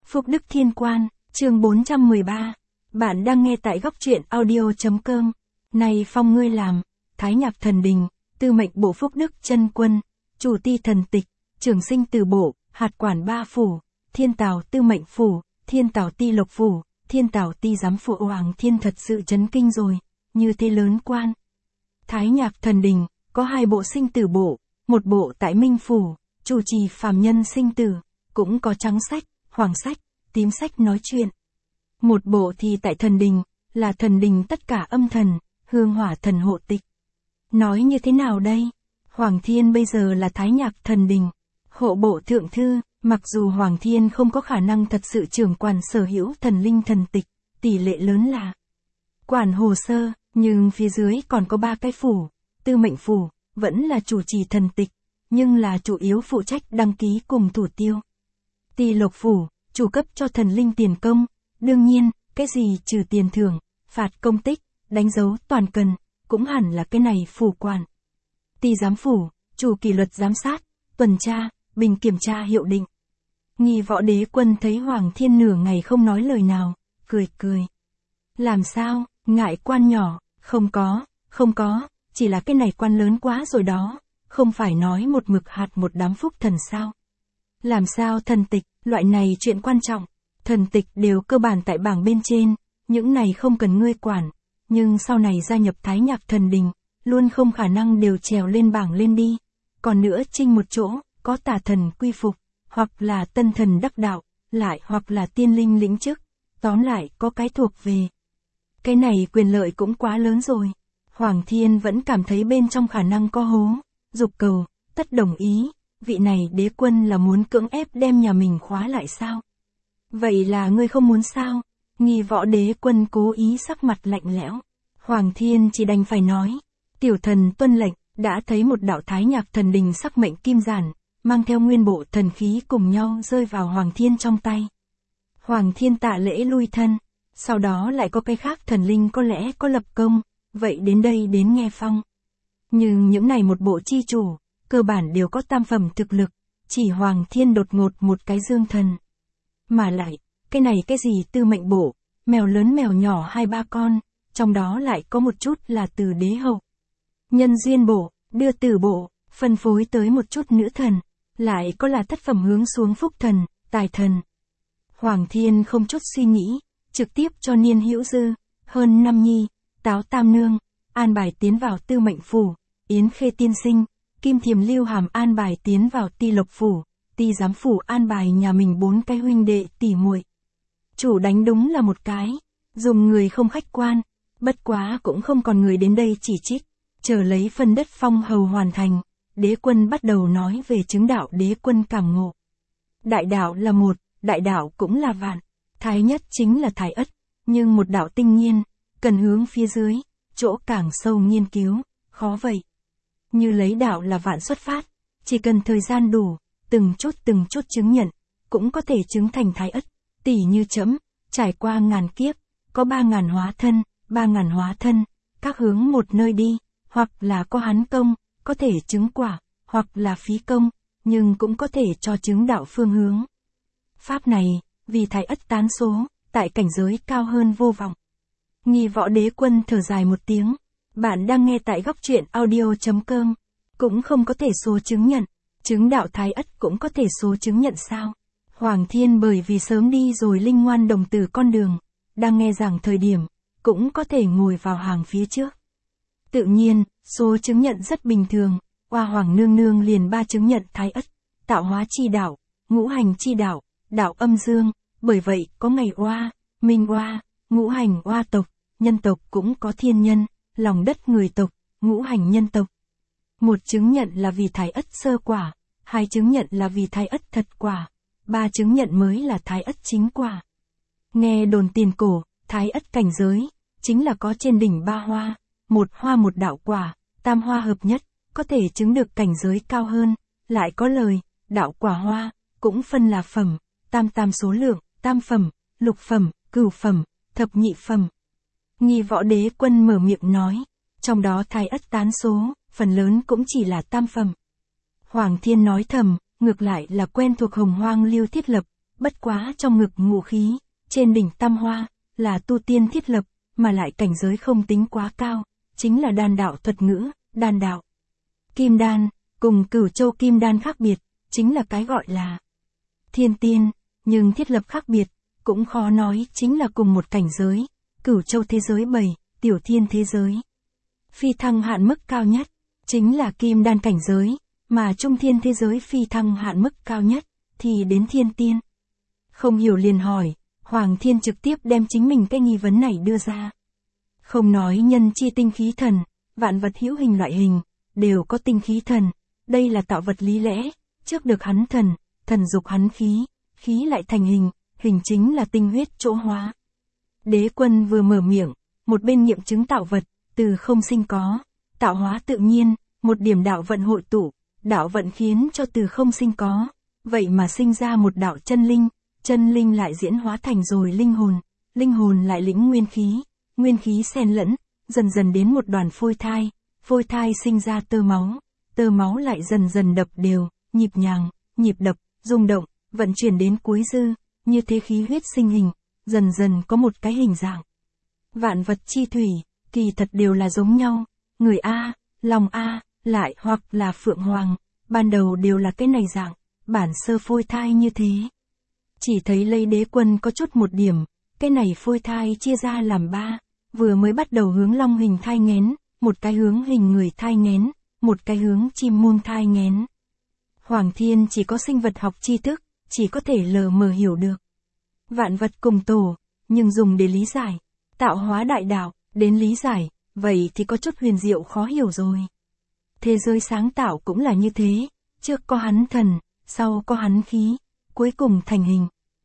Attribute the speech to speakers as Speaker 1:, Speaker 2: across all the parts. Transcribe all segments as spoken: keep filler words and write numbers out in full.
Speaker 1: Phúc Đức Thiên Quan, chương bốn trăm mười ba. Bạn đang nghe tại góc truyện audio.com. Này phong ngươi làm, Thái Nhạc Thần Đình, tư mệnh bộ Phúc Đức Chân Quân, chủ ti thần tịch, trưởng sinh từ bộ, hạt quản ba phủ, thiên tào tư mệnh phủ, thiên tào ti lộc phủ, thiên tào ti giám phụ Hoàng Thiên thật sự chấn kinh rồi, như thế lớn quan. Thái Nhạc Thần Đình, có hai bộ sinh tử bộ, một bộ tại Minh Phủ, chủ trì phàm nhân sinh tử, cũng có trắng sách, hoàng sách, tím sách nói chuyện. Một bộ thì tại Thần Đình, là Thần Đình tất cả âm thần, hương hỏa thần hộ tịch. Nói như thế nào đây? Hoàng Thiên bây giờ là Thái Nhạc Thần Đình, hộ bộ thượng thư, mặc dù Hoàng Thiên không có khả năng thật sự trưởng quản sở hữu thần linh thần tịch, tỷ lệ lớn là quản hồ sơ, nhưng phía dưới còn có ba cái phủ, tư mệnh phủ, vẫn là chủ trì thần tịch, nhưng là chủ yếu phụ trách đăng ký cùng thủ tiêu. Ti lộc phủ, chủ cấp cho thần linh tiền công, đương nhiên, cái gì trừ tiền thưởng, phạt công tích, đánh dấu toàn cần, cũng hẳn là cái này phủ quản. Ti giám phủ, chủ kỷ luật giám sát, tuần tra, bình kiểm tra hiệu định. Nghi Võ Đế Quân thấy Hoàng Thiên nửa ngày không nói lời nào, cười cười. Làm sao, ngại quan nhỏ, không có, không có, chỉ là cái này quan lớn quá rồi đó, không phải nói một mực hạt một đám phúc thần sao. Làm sao thần tịch, loại này chuyện quan trọng, thần tịch đều cơ bản tại bảng bên trên, những này không cần ngươi quản, nhưng sau này gia nhập Thái Nhạc Thần Đình, luôn không khả năng đều trèo lên bảng lên đi. Còn nữa trinh một chỗ, có tà thần quy phục, hoặc là tân thần đắc đạo, lại hoặc là tiên linh lĩnh chức, tóm lại có cái thuộc về. Cái này quyền lợi cũng quá lớn rồi. Hoàng Thiên vẫn cảm thấy bên trong khả năng có hố, dục cầu, tất đồng ý, vị này đế quân là muốn cưỡng ép đem nhà mình khóa lại sao? Vậy là ngươi không muốn sao? Nghi Võ Đế Quân cố ý sắc mặt lạnh lẽo. Hoàng Thiên chỉ đành phải nói, tiểu thần tuân lệnh, đã thấy một đạo Thái Nhạc Thần Đình sắc mệnh kim giản, mang theo nguyên bộ thần khí cùng nhau rơi vào Hoàng Thiên trong tay. Hoàng Thiên tạ lễ lui thân, sau đó lại có cái khác thần linh có lẽ có lập công, vậy đến đây đến nghe phong. Nhưng những này một bộ chi chủ, cơ bản đều có tam phẩm thực lực, chỉ Hoàng Thiên đột ngột một cái dương thần. Mà lại, cái này cái gì tư mệnh bộ, mèo lớn mèo nhỏ hai ba con, trong đó lại có một chút là từ đế hậu. Nhân duyên bộ, đưa tử bộ, phân phối tới một chút nữ thần, lại có là thất phẩm hướng xuống phúc thần, tài thần. Hoàng Thiên không chút suy nghĩ, trực tiếp cho Niên Hữu Dư, hơn năm nhi, Táo Tam Nương, an bài tiến vào tư mệnh phủ, Yến Khê Tiên Sinh, Kim Thiềm Lưu Hàm an bài tiến vào Ti Lộc phủ, Ti giám phủ an bài nhà mình bốn cái huynh đệ tỉ muội. Chủ đánh đúng là một cái, dùng người không khách quan, bất quá cũng không còn người đến đây chỉ trích, chờ lấy phân đất phong hầu hoàn thành, đế quân bắt đầu nói về chứng đạo đế quân cảm ngộ. Đại đạo là một, đại đạo cũng là vạn, thái nhất chính là thái ất, nhưng một đạo tinh nhiên, cần hướng phía dưới, chỗ càng sâu nghiên cứu, khó vậy. Như lấy đạo là vạn xuất phát, chỉ cần thời gian đủ, từng chút từng chút chứng nhận, cũng có thể chứng thành thái ất, tỷ như trẫm, trải qua ngàn kiếp, có ba ngàn hóa thân, ba ngàn hóa thân, các hướng một nơi đi, hoặc là có hắn công, có thể chứng quả, hoặc là phí công, nhưng cũng có thể cho chứng đạo phương hướng. Pháp này, vì thái ất tán số, tại cảnh giới cao hơn vô vọng. Nghi Võ Đế Quân thở dài một tiếng, bạn đang nghe tại góc truyện audio.com, cũng không có thể số chứng nhận, chứng đạo thái ất cũng có thể số chứng nhận sao? Hoàng Thiên bởi vì sớm đi rồi linh ngoan đồng tử con đường, đang nghe giảng thời điểm, cũng có thể ngồi vào hàng phía trước. Tự nhiên, số chứng nhận rất bình thường, Oa Hoàng nương nương liền ba chứng nhận thái ất, tạo hóa chi đạo, ngũ hành chi đạo, đạo âm dương, bởi vậy có ngày Oa, Minh Oa, ngũ hành Oa tộc, nhân tộc cũng có thiên nhân, lòng đất người tộc, ngũ hành nhân tộc. Một chứng nhận là vì thái ất sơ quả, hai chứng nhận là vì thái ất thật quả, ba chứng nhận mới là thái ất chính quả. Nghe đồn tiền cổ, thái ất cảnh giới, chính là có trên đỉnh ba hoa, một hoa một đạo quả, tam hoa hợp nhất, có thể chứng được cảnh giới cao hơn, lại có lời, đạo quả hoa, cũng phân là phẩm, tam tam số lượng, tam phẩm, lục phẩm, cửu phẩm, thập nhị phẩm. Nghi Võ Đế Quân mở miệng nói, trong đó thái ất tán số, phần lớn cũng chỉ là tam phẩm. Hoàng Thiên nói thầm, ngược lại là quen thuộc Hồng Hoang Liêu thiết lập, bất quá trong ngực ngụ khí, trên đỉnh tam hoa, là tu tiên thiết lập, mà lại cảnh giới không tính quá cao, chính là đan đạo thuật ngữ, đan đạo. Kim đan, cùng Cửu Châu kim đan khác biệt, chính là cái gọi là thiên tiên, nhưng thiết lập khác biệt, cũng khó nói chính là cùng một cảnh giới, Cửu Châu thế giới bảy, tiểu thiên thế giới. Phi thăng hạn mức cao nhất, chính là kim đan cảnh giới, mà trung thiên thế giới phi thăng hạn mức cao nhất, thì đến thiên tiên. Không hiểu liền hỏi, Hoàng Thiên trực tiếp đem chính mình cái nghi vấn này đưa ra. Không nói nhân chi tinh khí thần, vạn vật hữu hình loại hình, đều có tinh khí thần, đây là tạo vật lý lẽ, trước được hắn thần, thần dục hắn khí, khí lại thành hình, hình chính là tinh huyết chỗ hóa. Đế quân vừa mở miệng, một bên nghiệm chứng tạo vật, từ không sinh có, tạo hóa tự nhiên, một điểm đạo vận hội tụ, đạo vận khiến cho từ không sinh có, vậy mà sinh ra một đạo chân linh, chân linh lại diễn hóa thành rồi linh hồn, linh hồn lại lĩnh nguyên khí, nguyên khí xen lẫn, dần dần đến một đoàn phôi thai, phôi thai sinh ra tơ máu, tơ máu lại dần dần đập đều, nhịp nhàng, nhịp đập, rung động, vận chuyển đến cuối dư, như thế khí huyết sinh hình, dần dần có một cái hình dạng. Vạn vật chi thủy, kỳ thật đều là giống nhau, người A, lòng A, lại hoặc là Phượng Hoàng, ban đầu đều là cái này dạng, bản sơ phôi thai như thế. Chỉ thấy Lây Đế Quân có chút một điểm, cái này phôi thai chia ra làm ba, vừa mới bắt đầu hướng long hình thai nghén, một cái hướng hình người thai nghén, một cái hướng chim muông thai nghén. Hoàng Thiên chỉ có sinh vật học tri thức, chỉ có thể lờ mờ hiểu được. Vạn vật cùng tổ, nhưng dùng để lý giải, tạo hóa đại đạo, đến lý giải, vậy thì có chút huyền diệu khó hiểu rồi. Thế giới sáng tạo cũng là như thế, trước có hắn thần, sau có hắn khí, cuối cùng thành hình.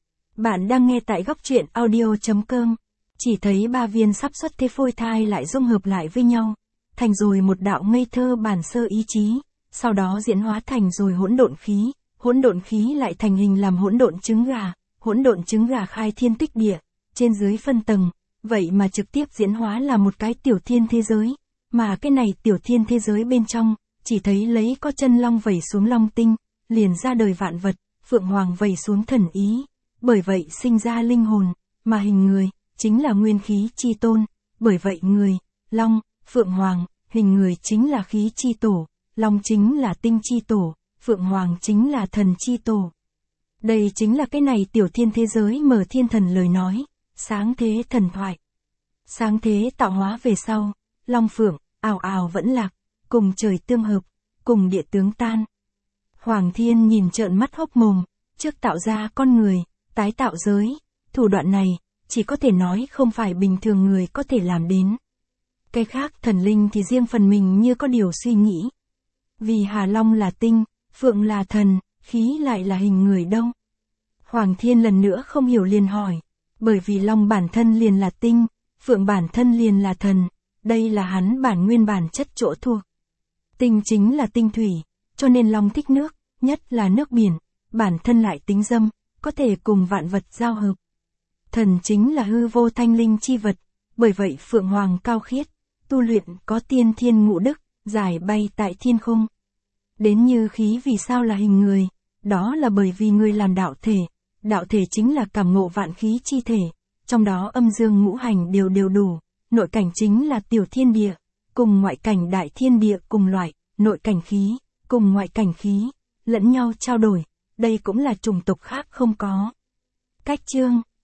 Speaker 1: Bạn đang nghe tại góc truyện audio chấm com, chỉ thấy ba viên sắp xuất thế phôi thai lại dung hợp lại với nhau, thành rồi một đạo ngây thơ bản sơ ý chí, sau đó diễn hóa thành rồi hỗn độn khí, hỗn độn khí lại thành hình làm hỗn độn trứng gà, hỗn độn trứng gà khai thiên tích địa, trên dưới phân tầng, vậy mà trực tiếp diễn hóa là một cái tiểu thiên thế giới, mà cái này tiểu thiên thế giới bên trong, chỉ thấy lấy có chân long vẩy xuống long tinh, liền ra đời vạn vật, Phượng Hoàng vẩy xuống thần ý, bởi vậy sinh ra linh hồn, mà hình người, chính là nguyên khí chi tôn, bởi vậy người, long, Phượng Hoàng, hình người chính là khí chi tổ, long chính là tinh chi tổ, Phượng Hoàng chính là thần chi tổ. Đây chính là cái này tiểu thiên thế giới mở thiên thần lời nói, sáng thế thần thoại. Sáng thế tạo hóa về sau, long phượng, ào ào vẫn lạc, cùng trời tương hợp, cùng địa tướng tan. Hoàng Thiên nhìn trợn mắt hốc mồm, trước tạo ra con người, tái tạo giới, thủ đoạn này, chỉ có thể nói không phải bình thường người có thể làm đến. Cái khác thần linh thì riêng phần mình như có điều suy nghĩ. Vì Hà Long là tinh, Phượng là thần, khí lại là hình người đâu. Hoàng Thiên lần nữa không hiểu liền hỏi, bởi vì Long bản thân liền là tinh, Phượng bản thân liền là thần, đây là hắn bản nguyên bản chất chỗ thuộc. Tinh chính là tinh thủy, cho nên Long thích nước, nhất là nước biển, bản thân lại tính dâm, có thể cùng vạn vật giao hợp. Thần chính là hư vô thanh linh chi vật, bởi vậy Phượng Hoàng cao khiết, tu luyện có tiên thiên ngũ đức, giải bay tại thiên khung. Đến như khí vì sao là hình người, đó là bởi vì người làm đạo thể, đạo thể chính là cảm ngộ vạn khí chi thể, trong đó âm dương ngũ hành đều đều đủ, nội cảnh chính là tiểu thiên địa, cùng ngoại cảnh đại thiên địa cùng loại, nội cảnh khí, cùng ngoại cảnh khí, lẫn nhau trao đổi, đây cũng là chủng tộc khác không có. Cách chương